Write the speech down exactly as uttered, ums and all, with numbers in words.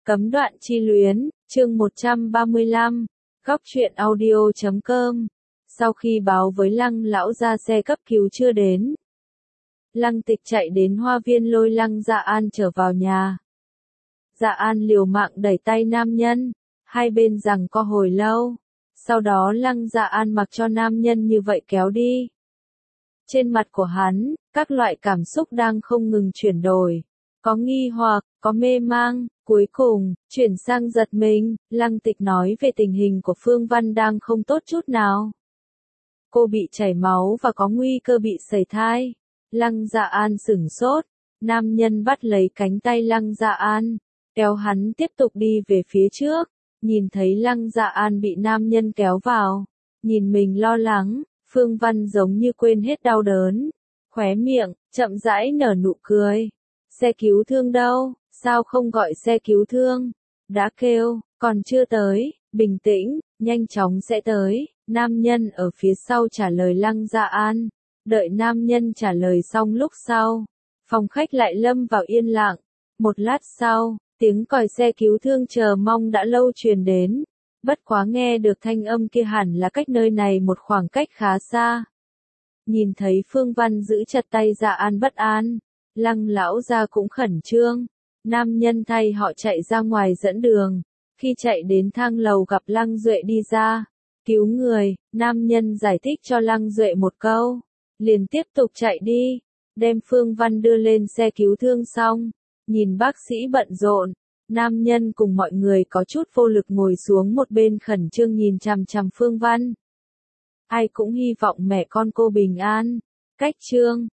Cấm đoạn chi luyến, chương một trăm ba mươi lăm, góc truyện audio chấm com. Sau khi báo với Lăng lão gia xe cấp cứu chưa đến, Lăng Tịch chạy đến hoa viên lôi Lăng Dạ An trở vào nhà. Dạ An liều mạng đẩy tay nam nhân, hai bên giằng co hồi lâu. Sau đó Lăng Dạ An mặc cho nam nhân như vậy kéo đi. Trên mặt của hắn, các loại cảm xúc đang không ngừng chuyển đổi. Có nghi hoặc, có mê mang, cuối cùng, chuyển sang giật mình. Lăng Tịch nói về tình hình của Phương Văn đang không tốt chút nào. Cô bị chảy máu và có nguy cơ bị sẩy thai. Lăng Dạ An sửng sốt, nam nhân bắt lấy cánh tay Lăng Dạ An, kéo hắn tiếp tục đi về phía trước. Nhìn thấy Lăng Dạ An bị nam nhân kéo vào, nhìn mình lo lắng, Phương Văn giống như quên hết đau đớn, khóe miệng, chậm rãi nở nụ cười. Xe cứu thương đâu, sao không gọi xe cứu thương? Đã kêu, còn chưa tới, bình tĩnh, nhanh chóng sẽ tới. Nam nhân ở phía sau trả lời Lăng Dạ An. Đợi nam nhân trả lời xong lúc sau, phòng khách lại lâm vào yên lặng. Một lát sau, tiếng còi xe cứu thương chờ mong đã lâu truyền đến. Bất quá nghe được thanh âm kia hẳn là cách nơi này một khoảng cách khá xa. Nhìn thấy Phương Văn giữ chặt tay Dạ An bất an, Lăng lão gia cũng khẩn trương. Nam nhân thay họ chạy ra ngoài dẫn đường. Khi chạy đến thang lầu gặp Lăng Duệ đi ra. Cứu người, nam nhân giải thích cho Lăng Duệ một câu. Liền tiếp tục chạy đi. Đem Phương Văn đưa lên xe cứu thương xong. Nhìn bác sĩ bận rộn. Nam nhân cùng mọi người có chút vô lực ngồi xuống một bên khẩn trương nhìn chằm chằm Phương Văn. Ai cũng hy vọng mẹ con cô bình an. Cách chương